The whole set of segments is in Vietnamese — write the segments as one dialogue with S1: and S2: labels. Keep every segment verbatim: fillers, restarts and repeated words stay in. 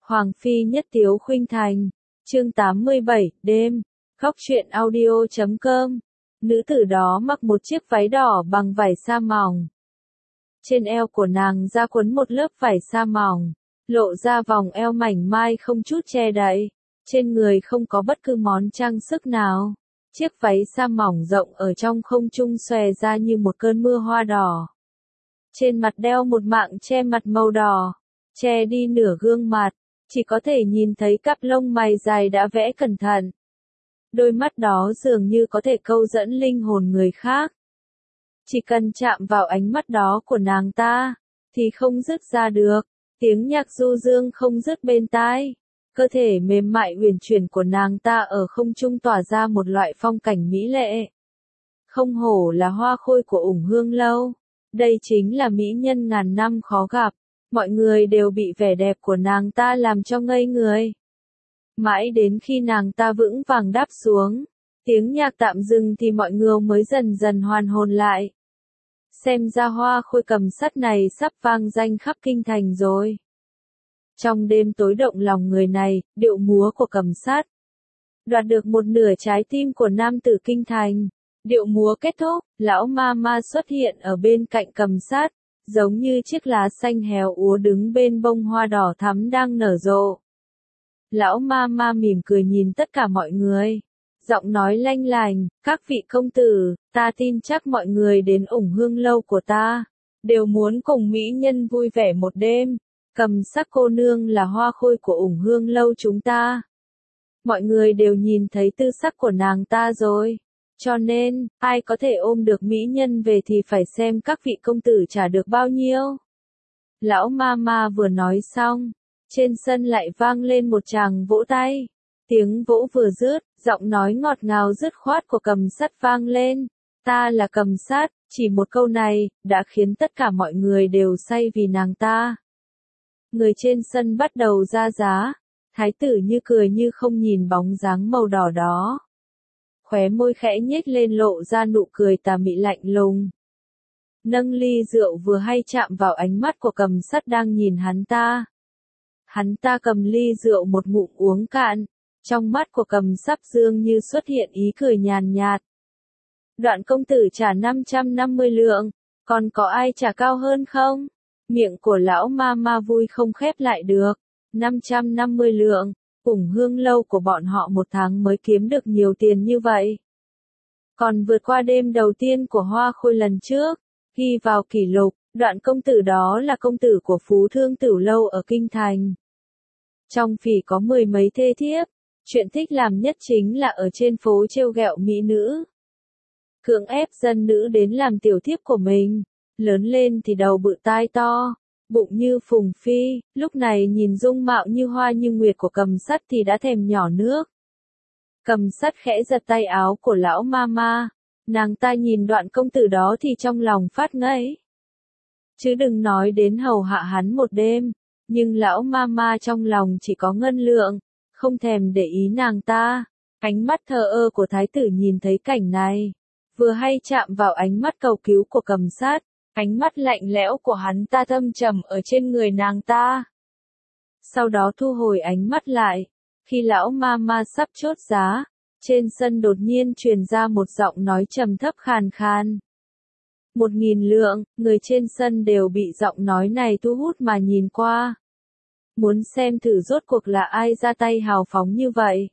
S1: Hoàng phi nhất tiếu khuynh thành. Chương tám mươi bảy, đêm. Khóc chuyện audio chấm com. Nữ tử đó mặc một chiếc váy đỏ bằng vải sa mỏng. Trên eo của nàng ra quấn một lớp vải sa mỏng, lộ ra vòng eo mảnh mai không chút che đậy. Trên người không có bất cứ món trang sức nào. Chiếc váy sa mỏng rộng ở trong không trung xòe ra như một cơn mưa hoa đỏ. Trên mặt đeo một mạng che mặt màu đỏ, che đi nửa gương mặt, chỉ có thể nhìn thấy cặp lông mày dài đã vẽ cẩn thận. Đôi mắt đó dường như có thể câu dẫn linh hồn người khác. Chỉ cần chạm vào ánh mắt đó của nàng ta, thì không dứt ra được. Tiếng nhạc du dương không dứt bên tai. Cơ thể mềm mại uyển chuyển của nàng ta ở không trung tỏa ra một loại phong cảnh mỹ lệ. Không hổ là hoa khôi của Ủng Hương Lâu. Đây chính là mỹ nhân ngàn năm khó gặp. Mọi người đều bị vẻ đẹp của nàng ta làm cho ngây người. Mãi đến khi nàng ta vững vàng đáp xuống, tiếng nhạc tạm dừng thì mọi người mới dần dần hoàn hồn lại. Xem ra hoa khôi cầm sắt này sắp vang danh khắp kinh thành rồi. Trong đêm tối động lòng người này, điệu múa của cầm sắt đoạt được một nửa trái tim của nam tử kinh thành. Điệu múa kết thúc, lão ma ma xuất hiện ở bên cạnh cầm sắt, giống như chiếc lá xanh héo úa đứng bên bông hoa đỏ thắm đang nở rộ. Lão ma ma mỉm cười nhìn tất cả mọi người, giọng nói lanh lành, các vị công tử, ta tin chắc mọi người đến Ủng Hương Lâu của ta, đều muốn cùng mỹ nhân vui vẻ một đêm. Cầm sắc cô nương là hoa khôi của Ủng Hương Lâu chúng ta. Mọi người đều nhìn thấy tư sắc của nàng ta rồi. Cho nên, ai có thể ôm được mỹ nhân về thì phải xem các vị công tử trả được bao nhiêu. Lão ma ma vừa nói xong, trên sân lại vang lên một tràng vỗ tay. Tiếng vỗ vừa dứt, giọng nói ngọt ngào dứt khoát của cầm sắt vang lên. Ta là cầm sắt, chỉ một câu này, đã khiến tất cả mọi người đều say vì nàng ta. Người trên sân bắt đầu ra giá, thái tử như cười như không nhìn bóng dáng màu đỏ đó. Khóe môi khẽ nhếch lên lộ ra nụ cười tà mị lạnh lùng. Nâng ly rượu vừa hay chạm vào ánh mắt của cầm sắt đang nhìn hắn ta. Hắn ta cầm ly rượu một ngụm uống cạn, trong mắt của cầm sắt dương như xuất hiện ý cười nhàn nhạt. Đoạn công tử trả năm trăm năm mươi lượng, còn có ai trả cao hơn không? Miệng của lão ma ma vui không khép lại được. năm trăm năm mươi lượng, Ủng Hương Lâu của bọn họ một tháng mới kiếm được nhiều tiền như vậy. Còn vượt qua đêm đầu tiên của hoa khôi lần trước, ghi vào kỷ lục, đoạn công tử đó là công tử của Phú Thương Tửu Lâu ở Kinh Thành. Trong phỉ có mười mấy thê thiếp, chuyện thích làm nhất chính là ở trên phố trêu ghẹo mỹ nữ. Cưỡng ép dân nữ đến làm tiểu thiếp của mình, lớn lên thì đầu bự tai to. Bụng như phùng phi, lúc này nhìn dung mạo như hoa như nguyệt của cầm sắt thì đã thèm nhỏ nước. Cầm sắt khẽ giật tay áo của lão ma ma, nàng ta nhìn đoạn công tử đó thì trong lòng phát ngấy. Chứ đừng nói đến hầu hạ hắn một đêm, nhưng lão ma ma trong lòng chỉ có ngân lượng, không thèm để ý nàng ta. Ánh mắt thờ ơ của thái tử nhìn thấy cảnh này, vừa hay chạm vào ánh mắt cầu cứu của cầm sắt. Ánh mắt lạnh lẽo của hắn ta thâm trầm ở trên người nàng ta. Sau đó thu hồi ánh mắt lại. Khi lão ma ma sắp chốt giá, trên sân đột nhiên truyền ra một giọng nói trầm thấp khàn khàn. Một nghìn lượng, người trên sân đều bị giọng nói này thu hút mà nhìn qua. Muốn xem thử rốt cuộc là ai ra tay hào phóng như vậy.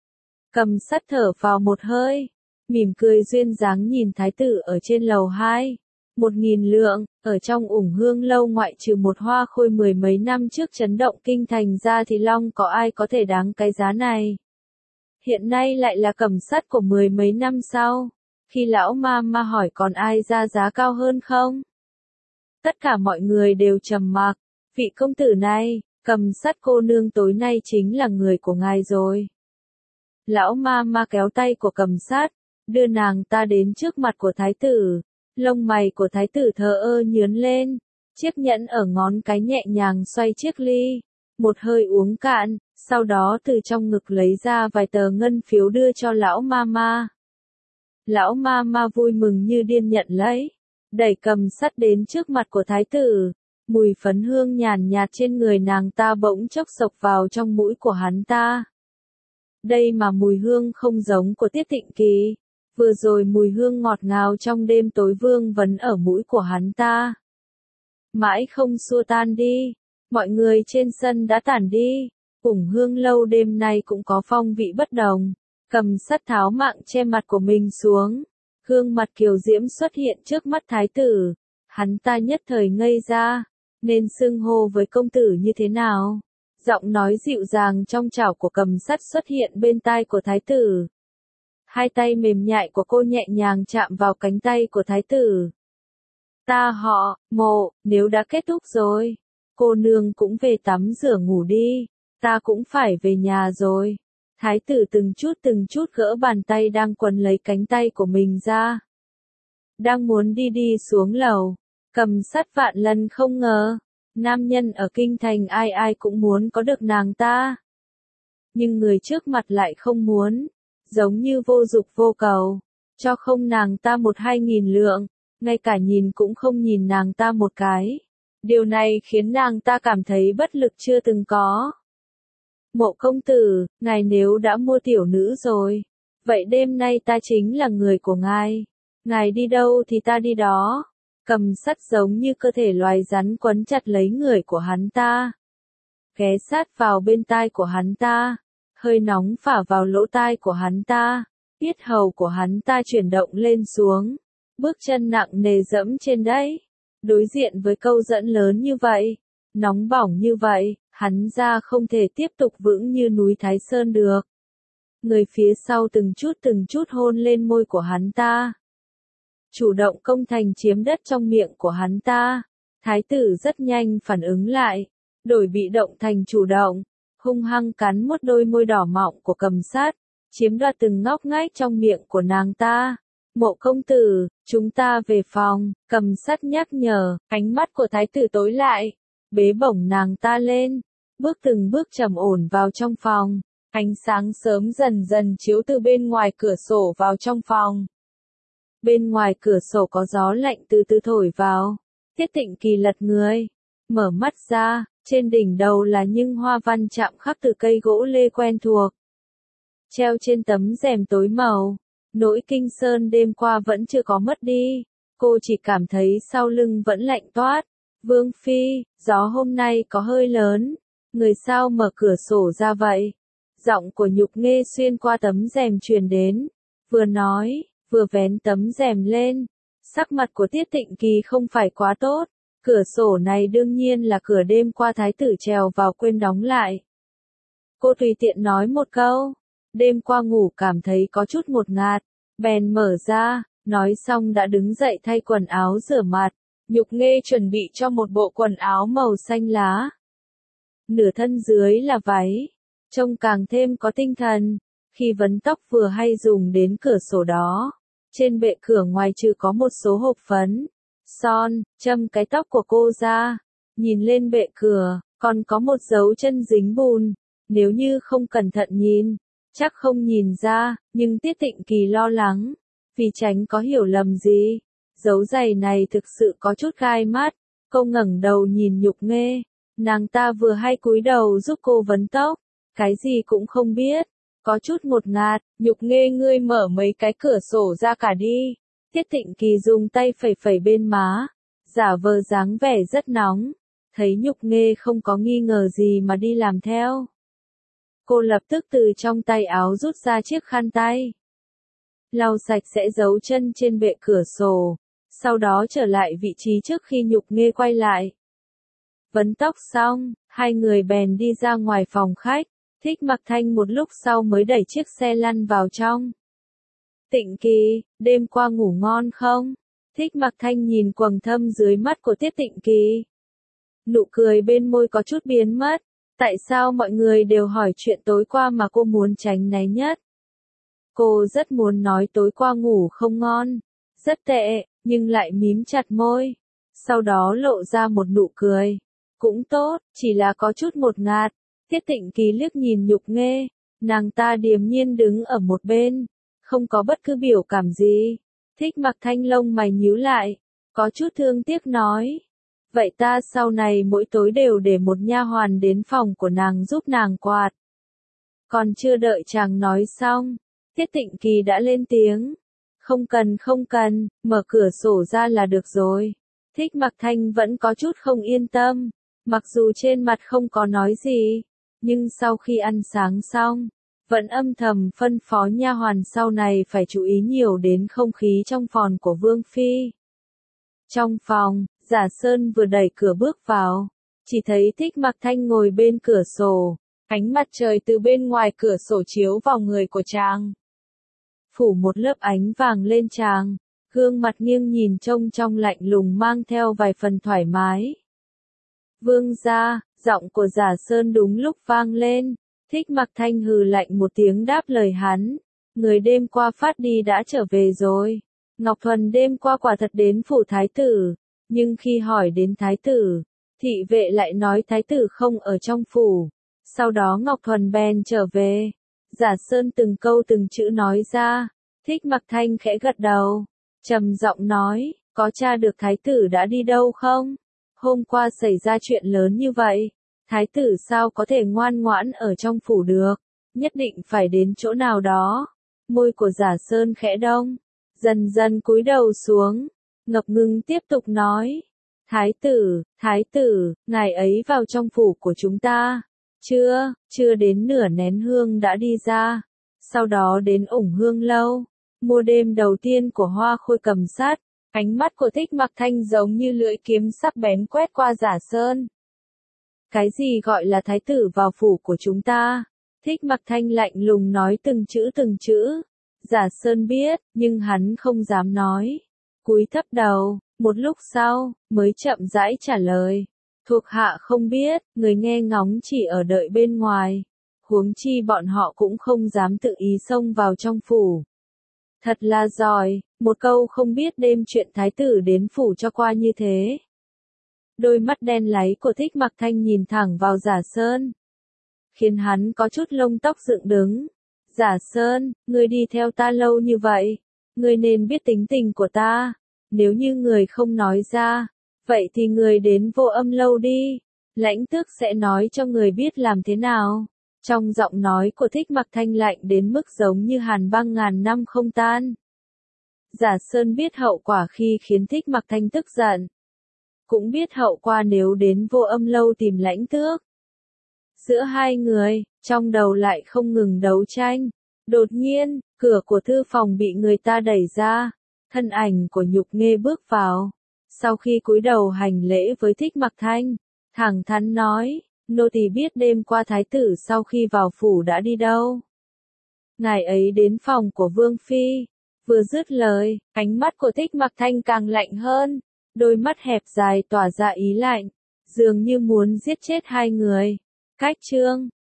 S1: Cầm sắt thở vào một hơi, mỉm cười duyên dáng nhìn thái tử ở trên lầu hai. Một nghìn lượng, ở trong Ủng Hương Lâu ngoại trừ một hoa khôi mười mấy năm trước chấn động kinh thành ra thì long có ai có thể đáng cái giá này. Hiện nay lại là cầm sắt của mười mấy năm sau. Khi lão ma ma hỏi còn ai ra giá cao hơn không? Tất cả mọi người đều trầm mặc. Vị công tử này, cầm sắt cô nương tối nay chính là người của ngài rồi. Lão ma ma kéo tay của cầm sắt, đưa nàng ta đến trước mặt của thái tử. Lông mày của thái tử thờ ơ nhướn lên, chiếc nhẫn ở ngón cái nhẹ nhàng xoay chiếc ly, một hơi uống cạn, sau đó từ trong ngực lấy ra vài tờ ngân phiếu đưa cho lão ma ma. Lão ma ma vui mừng như điên nhận lấy, đẩy cầm sắt đến trước mặt của thái tử, Mùi phấn hương nhàn nhạt trên người nàng ta bỗng chốc xộc vào trong mũi của hắn ta. Đây mà mùi hương không giống của Tiết Tịnh Kỳ. Vừa rồi mùi hương ngọt ngào trong đêm tối vương vấn ở mũi của hắn ta. Mãi không xua tan đi. Mọi người trên sân đã tản đi. Ủng Hương lâu đêm nay cũng có phong vị bất đồng. Cầm sắt tháo mạng che mặt của mình xuống. Gương mặt kiều diễm xuất hiện trước mắt thái tử. Hắn ta nhất thời ngây ra. Nên xưng hô với công tử như thế nào? Giọng nói dịu dàng trong trảo của cầm sắt xuất hiện bên tai của thái tử. Hai tay mềm nhại của cô nhẹ nhàng chạm vào cánh tay của thái tử. Ta họ, Mộ, nếu đã kết thúc rồi. Cô nương cũng về tắm rửa ngủ đi. Ta cũng phải về nhà rồi. Thái tử từng chút từng chút gỡ bàn tay đang quấn lấy cánh tay của mình ra. Đang muốn đi đi xuống lầu. Cầm sắt vạn lần không ngờ. Nam nhân ở kinh thành ai ai cũng muốn có được nàng ta. Nhưng người trước mặt lại không muốn. Giống như vô dục vô cầu. Cho không nàng ta một hai nghìn lượng. Ngay cả nhìn cũng không nhìn nàng ta một cái. Điều này khiến nàng ta cảm thấy bất lực chưa từng có. Mộ công tử, ngài nếu đã mua tiểu nữ rồi. Vậy đêm nay ta chính là người của ngài. Ngài đi đâu thì ta đi đó. Cầm sắt giống như cơ thể loài rắn quấn chặt lấy người của hắn ta. Ghé sát vào bên tai của hắn ta. Hơi nóng phả vào lỗ tai của hắn ta. Yết hầu của hắn ta chuyển động lên xuống. Bước chân nặng nề dẫm trên đấy. Đối diện với câu dẫn lớn như vậy. Nóng bỏng như vậy. Hắn ra không thể tiếp tục vững như núi Thái Sơn được. Người phía sau từng chút từng chút hôn lên môi của hắn ta. Chủ động công thành chiếm đất trong miệng của hắn ta. Thái tử rất nhanh phản ứng lại. Đổi bị động thành chủ động. Hung hăng cắn một đôi môi đỏ mọng của cầm sát. Chiếm đoạt từng ngóc ngách trong miệng của nàng ta. Mộ công tử, chúng ta về phòng. Cầm sát nhắc nhở. Ánh mắt của thái tử tối lại. Bế bổng nàng ta lên. Bước từng bước trầm ổn vào trong phòng. Ánh sáng sớm dần dần chiếu từ bên ngoài cửa sổ vào trong phòng. Bên ngoài cửa sổ có gió lạnh từ từ thổi vào. Tiết Tịnh Kỳ lật người. Mở mắt ra, trên đỉnh đầu là những hoa văn chạm khắc từ cây gỗ lê quen thuộc. Treo trên tấm rèm tối màu. Nỗi kinh sơn đêm qua vẫn chưa có mất đi. Cô chỉ cảm thấy sau lưng vẫn lạnh toát. Vương Phi, gió hôm nay có hơi lớn. Người sao mở cửa sổ ra vậy? Giọng của Nhục Nghê xuyên qua tấm rèm truyền đến. Vừa nói, vừa vén tấm rèm lên. Sắc mặt của Tiết Tịnh Kỳ không phải quá tốt. Cửa sổ này đương nhiên là cửa đêm qua thái tử trèo vào quên đóng lại. Cô tùy tiện nói một câu. Đêm qua ngủ cảm thấy có chút ngột ngạt. Bèn mở ra, nói xong đã đứng dậy thay quần áo rửa mặt. Nhục Nghê chuẩn bị cho một bộ quần áo màu xanh lá. Nửa thân dưới là váy. Trông càng thêm có tinh thần. Khi vấn tóc vừa hay dùng đến cửa sổ đó. Trên bệ cửa ngoài trừ có một số hộp phấn, son, châm cái tóc của cô ra. Nhìn lên bệ cửa, còn có một dấu chân dính bùn. Nếu như không cẩn thận nhìn, chắc không nhìn ra, nhưng Tiết Tịnh Kỳ lo lắng. Vì tránh có hiểu lầm gì. Dấu giày này thực sự có chút gai mắt. Cô ngẩng đầu nhìn Nhục Nghê. Nàng ta vừa hay cúi đầu giúp cô vấn tóc. Cái gì cũng không biết. Có chút ngột ngạt. Nhục Nghê ngươi mở mấy cái cửa sổ ra cả đi. Tiết Tịnh Kỳ dùng tay phẩy phẩy bên má. Giả vờ dáng vẻ rất nóng. Thấy Nhục Nghê không có nghi ngờ gì mà đi làm theo. Cô lập tức từ trong tay áo rút ra chiếc khăn tay. Lau sạch sẽ dấu chân trên bệ cửa sổ. Sau đó trở lại vị trí trước khi Nhục Nghê quay lại. Vấn tóc xong, hai người bèn đi ra ngoài phòng khách. Thích Mặc Thanh một lúc sau mới đẩy chiếc xe lăn vào trong. Tịnh Kỳ, đêm qua ngủ ngon không? Thích Mặc Thanh nhìn quầng thâm dưới mắt của Tiết Tịnh Kỳ. Nụ cười bên môi có chút biến mất. Tại sao mọi người đều hỏi chuyện tối qua mà cô muốn tránh né nhất? Cô rất muốn nói tối qua ngủ không ngon. Rất tệ, nhưng lại mím chặt môi. Sau đó lộ ra một nụ cười. Cũng tốt, chỉ là có chút ngột ngạt. Tiết Tịnh Kỳ liếc nhìn Nhục Nghê. Nàng ta điềm nhiên đứng ở một bên. Không có bất cứ biểu cảm gì. Thích Mặc Thanh lông mày nhíu lại. Có chút thương tiếc nói. vậy ta sau này mỗi tối đều để một nha hoàn đến phòng của nàng giúp nàng quạt. Còn chưa đợi chàng nói xong, Tiết Tịnh Kỳ đã lên tiếng. Không cần không cần, mở cửa sổ ra là được rồi. Thích Mặc Thanh vẫn có chút không yên tâm, mặc dù trên mặt không có nói gì, nhưng sau khi ăn sáng xong, vẫn âm thầm phân phó nha hoàn sau này phải chú ý nhiều đến không khí trong phòng của Vương Phi. Trong phòng, Giả Sơn vừa đẩy cửa bước vào, chỉ thấy Thích Mặc Thanh ngồi bên cửa sổ, ánh mặt trời từ bên ngoài cửa sổ chiếu vào người của chàng. Phủ một lớp ánh vàng lên chàng, gương mặt nghiêng nhìn trông trong lạnh lùng mang theo vài phần thoải mái. Vương gia, giọng của Giả Sơn đúng lúc vang lên, Thích Mặc Thanh hừ lạnh một tiếng đáp lời hắn, người đêm qua phát đi đã trở về rồi. Ngọc Thuần đêm qua quả thật đến phủ thái tử, nhưng khi hỏi đến thái tử, thị vệ lại nói thái tử không ở trong phủ. Sau đó Ngọc Thuần bèn trở về. Giả Sơn từng câu từng chữ nói ra, Thích Mặc Thanh khẽ gật đầu, trầm giọng nói, có tra được thái tử đã đi đâu không? Hôm qua xảy ra chuyện lớn như vậy, thái tử sao có thể ngoan ngoãn ở trong phủ được, nhất định phải đến chỗ nào đó. Môi của Giả Sơn khẽ đông, dần dần cúi đầu xuống, ngập ngừng tiếp tục nói, thái tử, thái tử, ngài ấy vào trong phủ của chúng ta. Chưa, chưa đến nửa nén hương đã đi ra, sau đó đến ủng hương lâu, mua đêm đầu tiên của Hoa Khôi Cầm Sát. Ánh mắt của Thích Mặc Thanh giống như lưỡi kiếm sắc bén quét qua Giả Sơn. Cái gì gọi là thái tử vào phủ của chúng ta? Thích Mặc Thanh lạnh lùng nói từng chữ từng chữ. Giả Sơn biết, nhưng hắn không dám nói. Cúi thấp đầu, một lúc sau, mới chậm rãi trả lời. Thuộc hạ không biết, người nghe ngóng chỉ ở đợi bên ngoài. Huống chi bọn họ cũng không dám tự ý xông vào trong phủ. Thật là giỏi, một câu không biết đêm chuyện thái tử đến phủ cho qua như thế. Đôi mắt đen láy của Thích Mặc Thanh nhìn thẳng vào Giả Sơn, khiến hắn có chút lông tóc dựng đứng. Giả Sơn, ngươi đi theo ta lâu như vậy, ngươi nên biết tính tình của ta. Nếu như người không nói ra, vậy thì người đến Vô Âm lâu đi, lãnh tước sẽ nói cho người biết làm thế nào. Trong giọng nói của Thích Mặc Thanh lạnh đến mức giống như hàn băng ngàn năm không tan. Giả Sơn biết hậu quả khi khiến Thích Mặc Thanh tức giận, cũng biết hậu quả nếu đến Vô Âm lâu tìm lãnh tước. Giữa hai người, trong đầu lại không ngừng đấu tranh. Đột nhiên, cửa của thư phòng bị người ta đẩy ra, thân ảnh của Nhục Nghê bước vào. Sau khi cúi đầu hành lễ với Thích Mặc Thanh, thẳng thắn nói, nô tỳ biết đêm qua thái tử sau khi vào phủ đã đi đâu. Ngài ấy đến phòng của Vương Phi. Vừa dứt lời, ánh mắt của Thích Mặc Thanh càng lạnh hơn, đôi mắt hẹp dài tỏa ra ý lạnh, dường như muốn giết chết hai người. Cách chương